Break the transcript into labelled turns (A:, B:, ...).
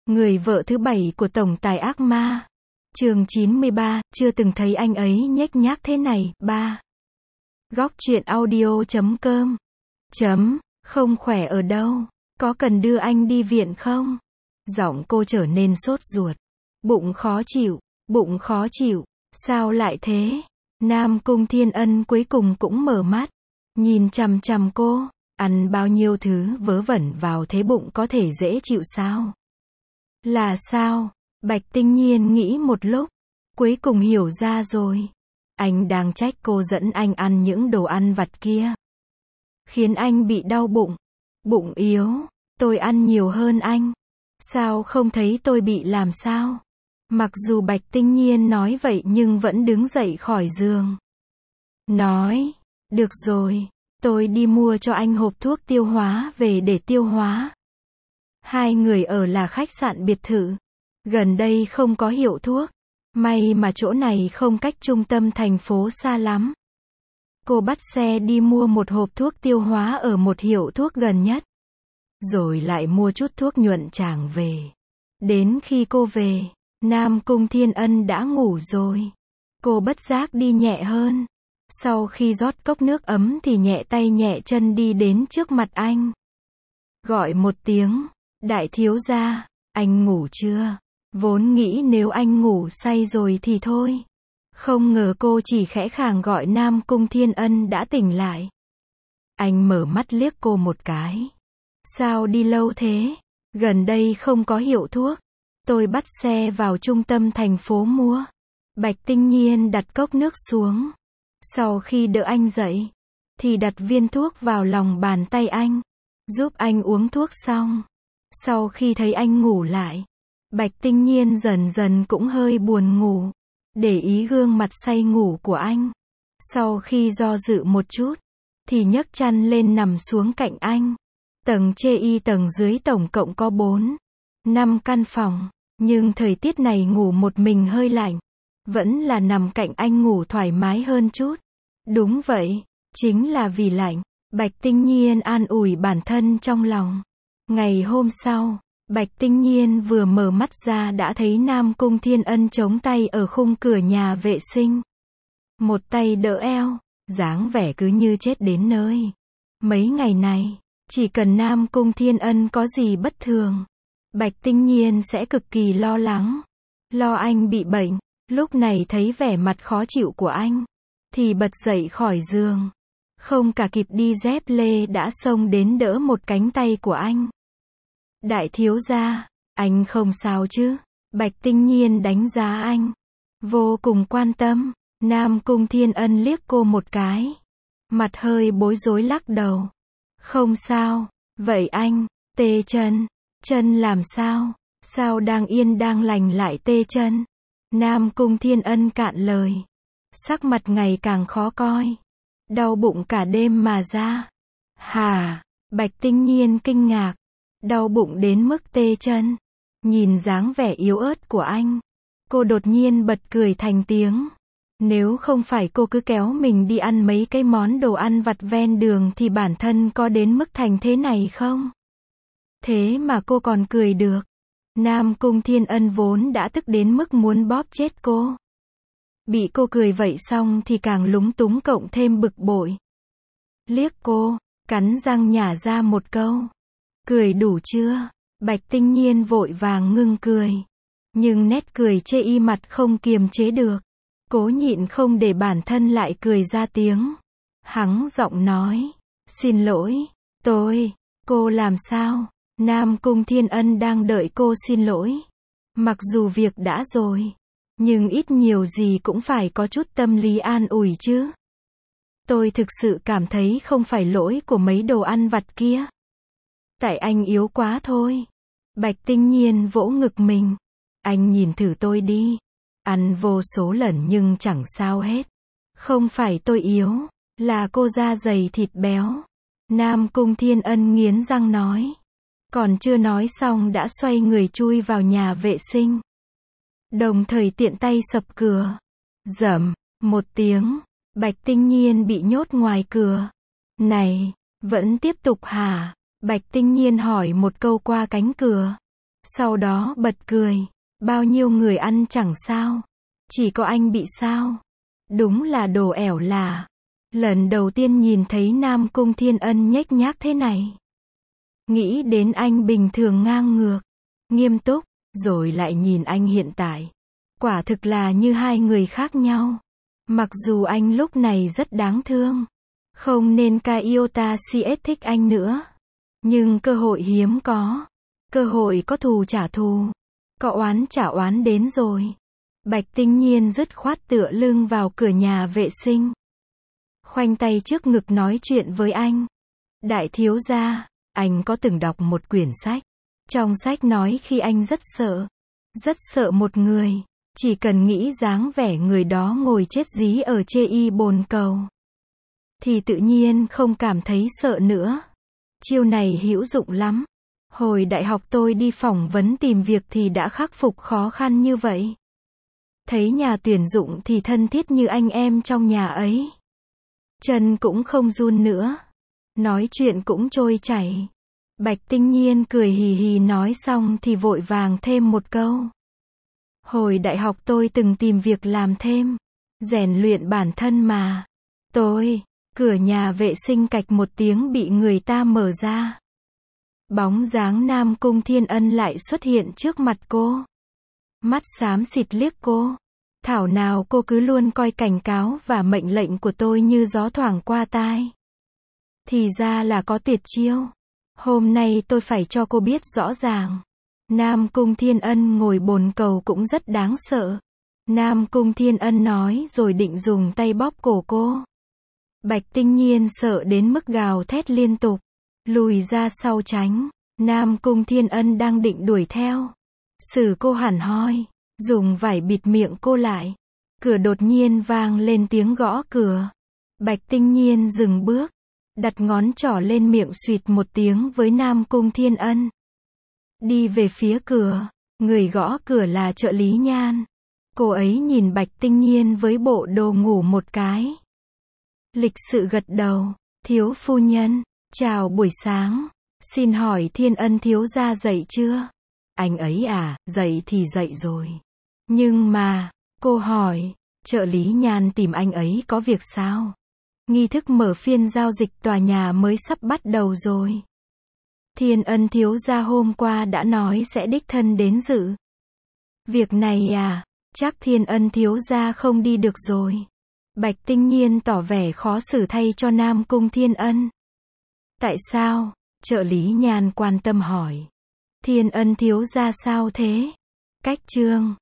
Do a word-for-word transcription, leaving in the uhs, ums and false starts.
A: Người vợ thứ bảy của tổng tài ác ma. Chương chín mươi ba, chưa từng thấy anh ấy nhếch nhác thế này. ba. Góc truyện audio chấm com. Chấm, không khỏe ở đâu? Có cần đưa anh đi viện không? Giọng cô trở nên sốt ruột. Bụng khó chịu, bụng khó chịu. Sao lại thế? Nam Cung Thiên Ân cuối cùng cũng mở mắt. Nhìn chằm chằm cô. Ăn bao nhiêu thứ vớ vẩn vào thế bụng có thể dễ chịu sao? Là sao? Bạch Tinh Nhiên nghĩ một lúc. Cuối cùng hiểu ra rồi. Anh đang trách cô dẫn anh ăn những đồ ăn vặt kia. Khiến anh bị đau bụng. Bụng yếu. Tôi ăn nhiều hơn anh. Sao không thấy tôi bị làm sao? Mặc dù Bạch Tinh Nhiên nói vậy nhưng vẫn đứng dậy khỏi giường. Nói, được rồi, tôi đi mua cho anh hộp thuốc tiêu hóa về để tiêu hóa. Hai người ở là khách sạn biệt thự. Gần đây không có hiệu thuốc. May mà chỗ này không cách trung tâm thành phố xa lắm. Cô bắt xe đi mua một hộp thuốc tiêu hóa ở một hiệu thuốc gần nhất. Rồi lại mua chút thuốc nhuận tràng về. Đến khi cô về, Nam Cung Thiên Ân đã ngủ rồi. Cô bất giác đi nhẹ hơn. Sau khi rót cốc nước ấm thì nhẹ tay nhẹ chân đi đến trước mặt anh. Gọi một tiếng, đại thiếu gia, anh ngủ chưa? Vốn nghĩ nếu anh ngủ say rồi thì thôi. Không ngờ cô chỉ khẽ khàng gọi Nam Cung Thiên Ân đã tỉnh lại. Anh mở mắt liếc cô một cái. Sao đi lâu thế? Gần đây không có hiệu thuốc. Tôi bắt xe vào trung tâm thành phố mua. Bạch Tinh Nhiên đặt cốc nước xuống. Sau khi đỡ anh dậy, thì đặt viên thuốc vào lòng bàn tay anh. Giúp anh uống thuốc xong. Sau khi thấy anh ngủ lại, Bạch Tinh Nhiên dần dần cũng hơi buồn ngủ. Để ý gương mặt say ngủ của anh. Sau khi do dự một chút, thì nhấc chăn lên nằm xuống cạnh anh. Tầng chê y tầng dưới tổng cộng có bốn, năm căn phòng. Nhưng thời tiết này ngủ một mình hơi lạnh. Vẫn là nằm cạnh anh ngủ thoải mái hơn chút. Đúng vậy, chính là vì lạnh. Bạch Tinh Nhiên an ủi bản thân trong lòng. Ngày hôm sau, Bạch Tinh Nhiên vừa mở mắt ra đã thấy Nam Cung Thiên Ân chống tay ở khung cửa nhà vệ sinh. Một tay đỡ eo, dáng vẻ cứ như chết đến nơi. Mấy ngày này, chỉ cần Nam Cung Thiên Ân có gì bất thường, Bạch Tinh Nhiên sẽ cực kỳ lo lắng. Lo anh bị bệnh. Lúc này thấy vẻ mặt khó chịu của anh, thì bật dậy khỏi giường. Không cả kịp đi dép lê đã xông đến đỡ một cánh tay của anh. Đại thiếu gia, anh không sao chứ? Bạch Tinh Nhiên đánh giá anh. Vô cùng quan tâm. Nam Cung Thiên Ân liếc cô một cái. Mặt hơi bối rối lắc đầu. Không sao. Vậy anh, tê chân. Chân làm sao? Sao đang yên đang lành lại tê chân? Nam Cung Thiên Ân cạn lời. Sắc mặt ngày càng khó coi. Đau bụng cả đêm mà ra. Hả? Bạch Tinh Nhiên kinh ngạc. Đau bụng đến mức tê chân. Nhìn dáng vẻ yếu ớt của anh, cô đột nhiên bật cười thành tiếng. Nếu không phải cô cứ kéo mình đi ăn mấy cái món đồ ăn vặt ven đường thì bản thân có đến mức thành thế này không? Thế mà cô còn cười được. Nam Cung Thiên Ân vốn đã tức đến mức muốn bóp chết cô. Bị cô cười vậy xong thì càng lúng túng cộng thêm bực bội. Liếc cô, cắn răng nhả ra một câu. Cười đủ chưa? Bạch Tinh Nhiên vội vàng ngưng cười. Nhưng nét cười chê y mặt không kiềm chế được. Cố nhịn không để bản thân lại cười ra tiếng. Hắng giọng nói. Xin lỗi, tôi, cô làm sao? Nam Cung Thiên Ân đang đợi cô xin lỗi. Mặc dù việc đã rồi, nhưng ít nhiều gì cũng phải có chút tâm lý an ủi chứ. Tôi thực sự cảm thấy không phải lỗi của mấy đồ ăn vặt kia. Tại anh yếu quá thôi. Bạch Tinh Nhiên vỗ ngực mình. Anh nhìn thử tôi đi. Ăn vô số lần nhưng chẳng sao hết. Không phải tôi yếu, là cô da dày thịt béo. Nam Cung Thiên Ân nghiến răng nói. Còn chưa nói xong đã xoay người chui vào nhà vệ sinh. Đồng thời tiện tay sập cửa. Rầm, một tiếng, Bạch Tinh Nhiên bị nhốt ngoài cửa. Này, vẫn tiếp tục hả? Bạch Tinh Nhiên hỏi một câu qua cánh cửa. Sau đó bật cười. Bao nhiêu người ăn chẳng sao. Chỉ có anh bị sao? Đúng là đồ ẻo lả. Lần đầu tiên nhìn thấy Nam Cung Thiên Ân nhếch nhác thế này. Nghĩ đến anh bình thường ngang ngược, nghiêm túc, rồi lại nhìn anh hiện tại. Quả thực là như hai người khác nhau. Mặc dù anh lúc này rất đáng thương. Không nên Kyota xê ét thích anh nữa. Nhưng cơ hội hiếm có. Cơ hội có thù trả thù. Có oán trả oán đến rồi. Bạch Tinh Nhiên dứt khoát tựa lưng vào cửa nhà vệ sinh. Khoanh tay trước ngực nói chuyện với anh. Đại thiếu gia, anh có từng đọc một quyển sách. Trong sách nói khi anh rất sợ. Rất sợ một người. Chỉ cần nghĩ dáng vẻ người đó ngồi chết dí ở chê y bồn cầu. Thì tự nhiên không cảm thấy sợ nữa. Chiêu này hữu dụng lắm. Hồi đại học tôi đi phỏng vấn tìm việc thì đã khắc phục khó khăn như vậy. Thấy nhà tuyển dụng thì thân thiết như anh em trong nhà ấy. Chân cũng không run nữa. Nói chuyện cũng trôi chảy. Bạch Tinh Nhiên cười hì hì nói xong thì vội vàng thêm một câu. Hồi đại học tôi từng tìm việc làm thêm. Rèn luyện bản thân mà. Tôi, cửa nhà vệ sinh cạch một tiếng bị người ta mở ra. Bóng dáng Nam Cung Thiên Ân lại xuất hiện trước mặt cô. Mắt xám xịt liếc cô. Thảo nào cô cứ luôn coi cảnh cáo và mệnh lệnh của tôi như gió thoảng qua tai. Thì ra là có tuyệt chiêu. Hôm nay tôi phải cho cô biết rõ ràng. Nam Cung Thiên Ân ngồi bồn cầu cũng rất đáng sợ. Nam Cung Thiên Ân nói rồi định dùng tay bóp cổ cô. Bạch Tinh Nhiên sợ đến mức gào thét liên tục. Lùi ra sau tránh. Nam Cung Thiên Ân đang định đuổi theo. Xử cô hẳn hoi. Dùng vải bịt miệng cô lại. Cửa đột nhiên vang lên tiếng gõ cửa. Bạch Tinh Nhiên dừng bước. Đặt ngón trỏ lên miệng suýt một tiếng với Nam Cung Thiên Ân. Đi về phía cửa. Người gõ cửa là trợ lý Nhan. Cô ấy nhìn Bạch Tinh Nhiên với bộ đồ ngủ một cái. Lịch sự gật đầu. Thiếu phu nhân. Chào buổi sáng. Xin hỏi Thiên Ân thiếu gia dậy chưa? Anh ấy à, dậy thì dậy rồi. Nhưng mà, cô hỏi, trợ lý Nhan tìm anh ấy có việc sao? Nghi thức mở phiên giao dịch tòa nhà mới sắp bắt đầu rồi. Thiên Ân thiếu gia hôm qua đã nói sẽ đích thân đến dự. Việc này à, chắc Thiên Ân thiếu gia không đi được rồi. Bạch Tinh Nhiên tỏ vẻ khó xử thay cho Nam Cung Thiên Ân. Tại sao? Trợ lý Nhan quan tâm hỏi. Thiên Ân thiếu gia sao thế? Cách chương